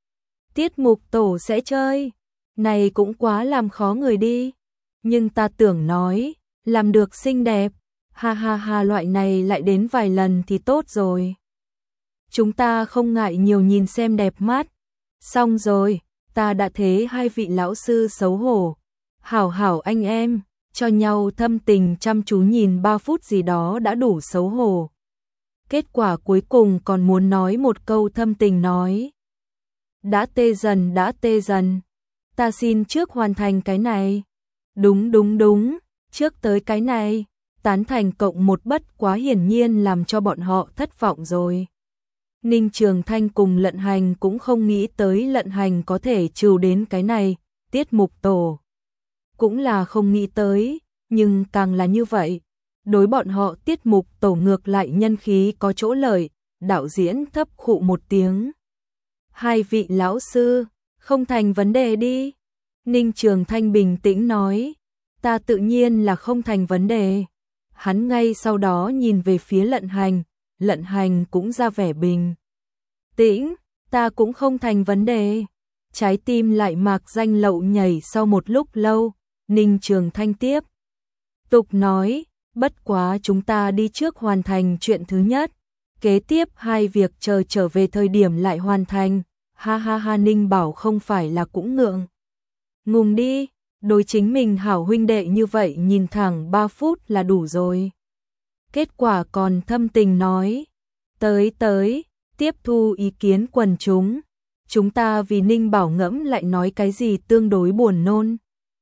Tiết mục tổ sẽ chơi, này cũng quá làm khó người đi, nhưng ta tưởng nói, làm được xinh đẹp, ha ha ha loại này lại đến vài lần thì tốt rồi. Chúng ta không ngại nhiều nhìn xem đẹp mắt, xong rồi, ta đã thế hai vị lão sư xấu hổ, hảo hảo anh em, cho nhau thâm tình chăm chú nhìn ba phút gì đó đã đủ xấu hổ. Kết quả cuối cùng còn muốn nói một câu thâm tình nói. Đã tê dần đã tê dần, ta xin trước hoàn thành cái này. Đúng đúng đúng, trước tới cái này, tán thành cộng một bất quá hiển nhiên làm cho bọn họ thất vọng rồi. Ninh Trường Thanh cùng Lận Hành cũng không nghĩ tới Lận Hành có thể trừ đến cái này, tiết mục tổ cũng là không nghĩ tới, nhưng càng là như vậy, đối bọn họ tiết mục tổ ngược lại nhân khí có chỗ lợi, đạo diễn thấp khụ một tiếng. Hai vị lão sư, không thành vấn đề đi. Ninh Trường Thanh bình tĩnh nói, ta tự nhiên là không thành vấn đề. Hắn ngay sau đó nhìn về phía Lận Hành, Lận Hành cũng ra vẻ bình tĩnh, ta cũng không thành vấn đề. Trái tim lại mạc danh lậu nhảy sau một lúc lâu, Ninh Trường Thanh tiếp tục nói, bất quá chúng ta đi trước hoàn thành chuyện thứ nhất, kế tiếp hai việc chờ trở về thời điểm lại hoàn thành. Ha ha ha Ninh bảo không phải là cũng ngượng ngùng đi, đối chính mình hảo huynh đệ như vậy nhìn thẳng ba phút là đủ rồi. Kết quả còn thâm tình nói, tới tới, tiếp thu ý kiến quần chúng, chúng ta vì Ninh bảo ngẫm lại nói cái gì tương đối buồn nôn.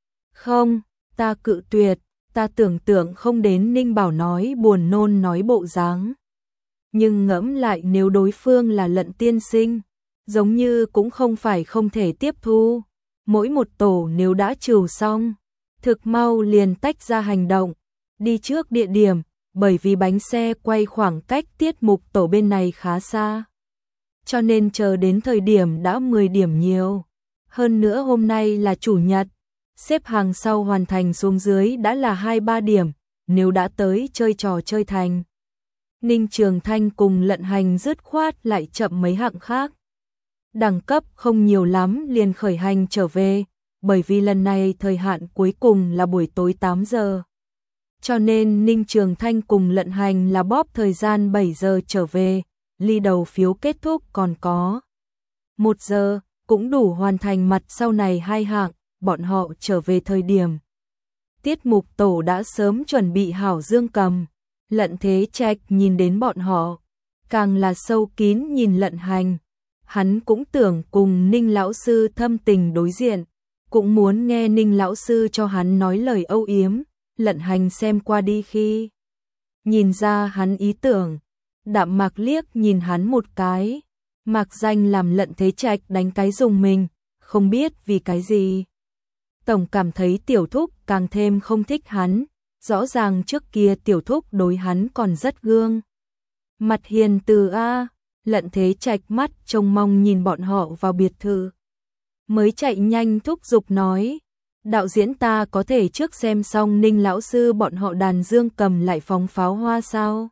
Không, ta cự tuyệt, ta tưởng tượng không đến Ninh bảo nói buồn nôn nói bộ dáng. Nhưng ngẫm lại nếu đối phương là Lận tiên sinh, giống như cũng không phải không thể tiếp thu. Mỗi một tổ nếu đã trừ xong, thực mau liền tách ra hành động, đi trước địa điểm, bởi vì bánh xe quay khoảng cách tiết mục tổ bên này khá xa. Cho nên chờ đến thời điểm đã mười điểm nhiều. Hơn nữa hôm nay là chủ nhật, xếp hàng sau hoàn thành xuống dưới đã là hai ba điểm, nếu đã tới chơi trò chơi thành. Ninh Trường Thanh cùng Lận Hành dứt khoát lại chậm mấy hạng khác. Đẳng cấp không nhiều lắm liền khởi hành trở về, bởi vì lần này thời hạn cuối cùng là buổi tối tám giờ. Cho nên Ninh Trường Thanh cùng Lận Hành là bóp thời gian bảy giờ trở về, ly đầu phiếu kết thúc còn có một giờ, cũng đủ hoàn thành mặt sau này hai hạng, bọn họ trở về thời điểm. Tiết mục tổ đã sớm chuẩn bị hảo dương cầm, Lận Thế Trạch nhìn đến bọn họ, càng là sâu kín nhìn Lận Hành. Hắn cũng tưởng cùng Ninh lão sư thâm tình đối diện, cũng muốn nghe Ninh lão sư cho hắn nói lời âu yếm. Lận Hành xem qua đi khi nhìn ra hắn ý tưởng, đạm mạc liếc nhìn hắn một cái, mạc danh làm Lận Thế Trạch đánh cái dùng mình, không biết vì cái gì. Tổng cảm thấy tiểu thúc càng thêm không thích hắn, rõ ràng trước kia tiểu thúc đối hắn còn rất gương mặt hiền từ a. Lận Thế Trạch mắt trông mong nhìn bọn họ vào biệt thự, mới chạy nhanh thúc giục nói, đạo diễn ta có thể trước xem xong Ninh lão sư bọn họ đàn dương cầm lại phóng pháo hoa sao?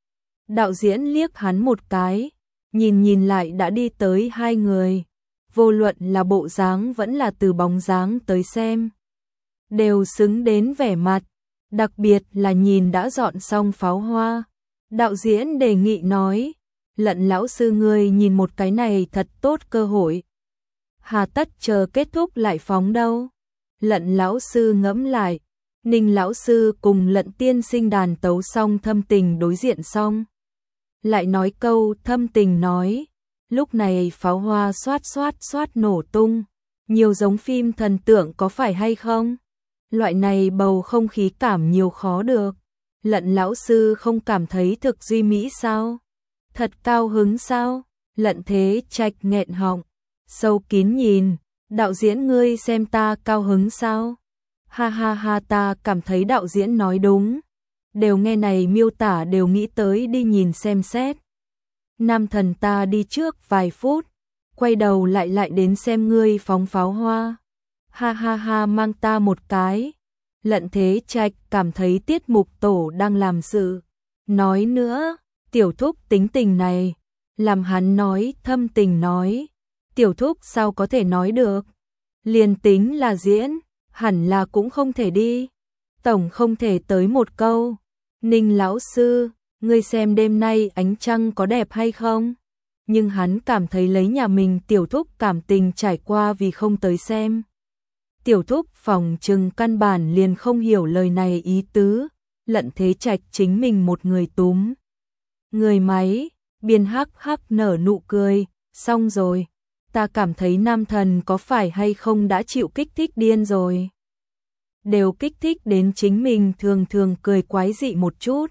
Đạo diễn liếc hắn một cái, nhìn nhìn lại đã đi tới hai người, vô luận là bộ dáng vẫn là từ bóng dáng tới xem, đều xứng đến vẻ mặt, đặc biệt là nhìn đã dọn xong pháo hoa. Đạo diễn đề nghị nói, Lận lão sư ngươi nhìn một cái này thật tốt cơ hội. Hà tất chờ kết thúc lại phóng đâu. Lận lão sư ngẫm lại, Ninh lão sư cùng Lận tiên sinh đàn tấu xong thâm tình đối diện xong. Lại nói câu thâm tình nói, lúc này pháo hoa xoát xoát xoát nổ tung, nhiều giống phim thần tượng có phải hay không? Loại này bầu không khí cảm nhiều khó được. Lận lão sư không cảm thấy thực duy mỹ sao? Thật cao hứng sao? Lận Thế Trạch nghẹn họng, sâu kín nhìn, đạo diễn ngươi xem ta cao hứng sao? Ha ha ha ta cảm thấy đạo diễn nói đúng. đều nghe này miêu tả đều nghĩ tới đi nhìn xem xét. Nam thần ta đi trước vài phút, quay đầu lại lại đến xem ngươi phóng pháo hoa. Ha ha ha, mang ta một cái. Lận Thế Trạch cảm thấy tiết mục tổ đang làm sự. Nói nữa, tiểu thúc tính tình này, làm hắn nói thâm tình nói. Tiểu thúc sao có thể nói được? Liền tính là diễn, hẳn là cũng không thể đi. Tổng không thể tới một câu. Ninh lão sư, ngươi xem đêm nay ánh trăng có đẹp hay không? Nhưng hắn cảm thấy lấy nhà mình tiểu thúc cảm tình trải qua vì không tới xem. Tiểu thúc phòng trừng căn bản liền không hiểu lời này ý tứ. Lận Thế Trạch chính mình một người túm. Người máy, biên hắc hắc nở nụ cười, xong rồi. Ta cảm thấy nam thần có phải hay không đã chịu kích thích điên rồi. Đều kích thích đến chính mình thường thường cười quái dị một chút.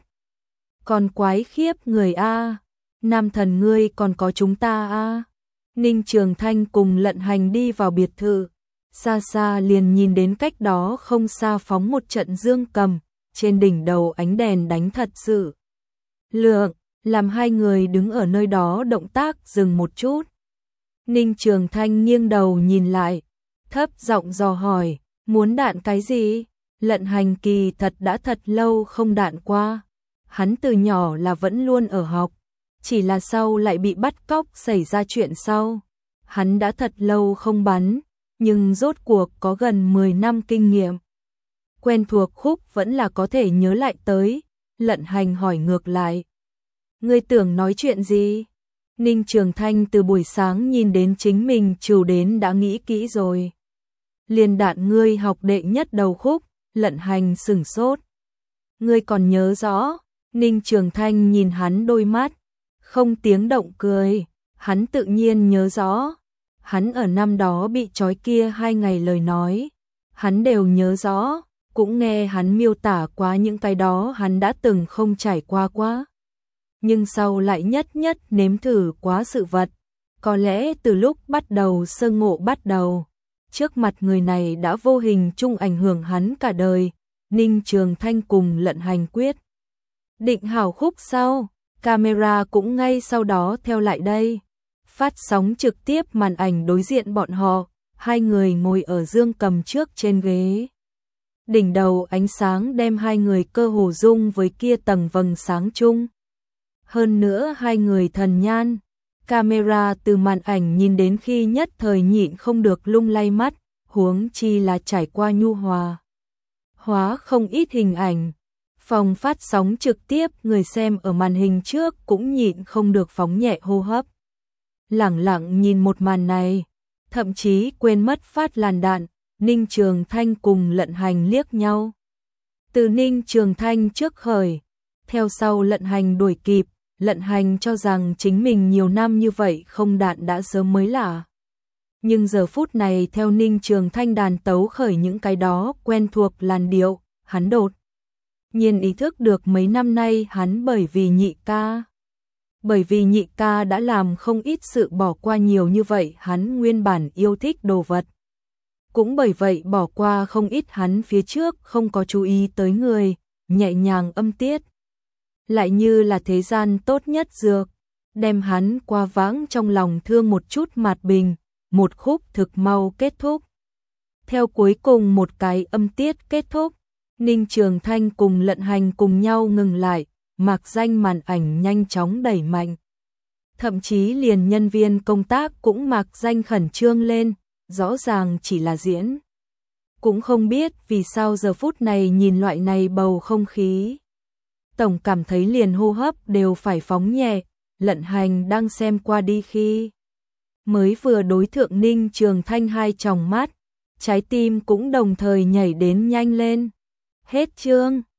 Còn quái khiếp người A, nam thần ngươi còn có chúng ta A. Ninh Trường Thanh cùng Lận Hành đi vào biệt thự. Xa xa liền nhìn đến cách đó không xa phóng một trận dương cầm, trên đỉnh đầu ánh đèn đánh thật sự lượng, làm hai người đứng ở nơi đó động tác dừng một chút. Ninh Trường Thanh nghiêng đầu nhìn lại, thấp giọng dò hỏi, muốn đạn cái gì? Lận Hành kỳ thật đã thật lâu không đạn qua. Hắn từ nhỏ là vẫn luôn ở học, chỉ là sau lại bị bắt cóc xảy ra chuyện sau. Hắn đã thật lâu không bắn, nhưng rốt cuộc có gần mười năm kinh nghiệm. Quen thuộc khúc vẫn là có thể nhớ lại tới. Lận Hành hỏi ngược lại, ngươi tưởng nói chuyện gì? Ninh Trường Thanh từ buổi sáng nhìn đến chính mình chiều đến đã nghĩ kỹ rồi. Liên đạn ngươi học đệ nhất đầu khúc. Lận Hành sửng sốt. Ngươi còn nhớ rõ? Ninh Trường Thanh nhìn hắn đôi mắt, không tiếng động cười. Hắn tự nhiên nhớ rõ. Hắn ở năm đó bị trói kia hai ngày lời nói, hắn đều nhớ rõ, cũng nghe hắn miêu tả quá những cái đó hắn đã từng không trải qua quá. Nhưng sau lại nhất nhất nếm thử quá sự vật, có lẽ từ lúc bắt đầu sơ ngộ bắt đầu, trước mặt người này đã vô hình chung ảnh hưởng hắn cả đời. Ninh Trường Thanh cùng Lận Hành quyết định hảo khúc sau, camera cũng ngay sau đó theo lại đây. Phát sóng trực tiếp màn ảnh đối diện bọn họ, hai người ngồi ở dương cầm trước trên ghế. Đỉnh đầu ánh sáng đem hai người cơ hồ dung với kia tầng vầng sáng chung. Hơn nữa hai người thần nhan, camera từ màn ảnh nhìn đến khi nhất thời nhịn không được lung lay mắt, huống chi là trải qua nhu hòa. Hóa không ít hình ảnh, phòng phát sóng trực tiếp người xem ở màn hình trước cũng nhịn không được phóng nhẹ hô hấp. Lẳng lặng nhìn một màn này, thậm chí quên mất phát làn đạn. Ninh Trường Thanh cùng Lận Hành liếc nhau. Từ Ninh Trường Thanh trước khởi, theo sau Lận Hành đuổi kịp. Lận Hành cho rằng chính mình nhiều năm như vậy không đạn đã sớm mới lạ. Nhưng giờ phút này theo Ninh Trường Thanh đàn tấu khởi những cái đó quen thuộc làn điệu, hắn đột nhiên ý thức được mấy năm nay hắn bởi vì nhị ca. Bởi vì nhị ca đã làm không ít sự bỏ qua nhiều như vậy hắn nguyên bản yêu thích đồ vật. Cũng bởi vậy bỏ qua không ít hắn phía trước không có chú ý tới người, nhẹ nhàng âm tiết. Lại như là thế gian tốt nhất dược, đem hắn qua vãng trong lòng thương một chút mạt bình, một khúc thực mau kết thúc. Theo cuối cùng một cái âm tiết kết thúc, Ninh Trường Thanh cùng Lận Hành cùng nhau ngừng lại, mạc danh màn ảnh nhanh chóng đẩy mạnh. Thậm chí liền nhân viên công tác cũng mạc danh khẩn trương lên, rõ ràng chỉ là diễn. Cũng không biết vì sao giờ phút này nhìn loại này bầu không khí. Tổng cảm thấy liền hô hấp đều phải phóng nhẹ. Lận Hành đang xem qua đi khi mới vừa đối thượng Ninh Trường Thanh hai tròng mắt, trái tim cũng đồng thời nhảy đến nhanh lên. Hết chương.